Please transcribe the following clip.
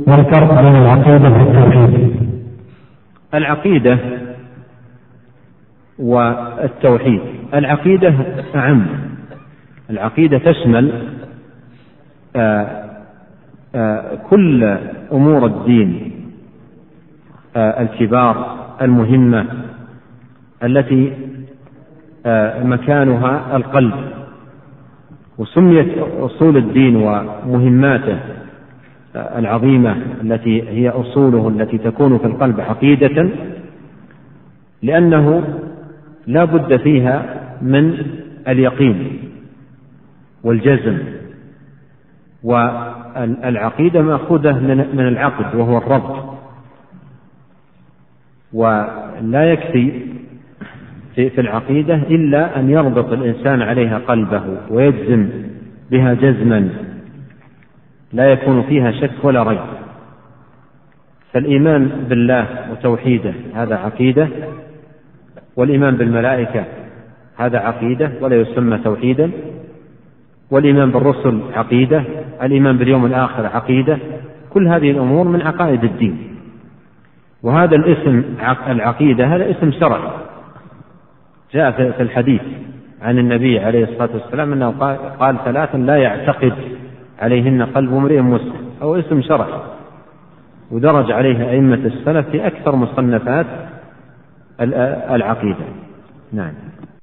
ما الفرق بين العقيدة والتوحيد؟ العقيدة والتوحيد، العقيدة أعم، العقيدة تشمل كل أمور الدين الكبار المهمة التي مكانها القلب، وسميت أصول الدين ومهماته العظيمة التي هي أصوله التي تكون في القلب عقيدة، لأنه لا بد فيها من اليقين والجزم، والعقيدة مأخوذة من العقد وهو الربط، ولا يكفي في العقيدة إلا أن يربط الإنسان عليها قلبه ويجزم بها جزما لا يكون فيها شك ولا ريب. فالإيمان بالله وتوحيده هذا عقيدة، والإيمان بالملائكة هذا عقيدة ولا يسمى توحيدا، والإيمان بالرسل عقيدة، الإيمان باليوم الآخر عقيدة، كل هذه الأمور من عقائد الدين. وهذا الاسم العقيدة هذا اسم شرعي جاء في الحديث عن النبي عليه الصلاة والسلام أنه قال ثلاثا لا يعتقد عليهن قلب امرئ مسلم، أو اسم شرعي ودرج عليه أئمة السلف في أكثر مصنفات العقيدة. نعم.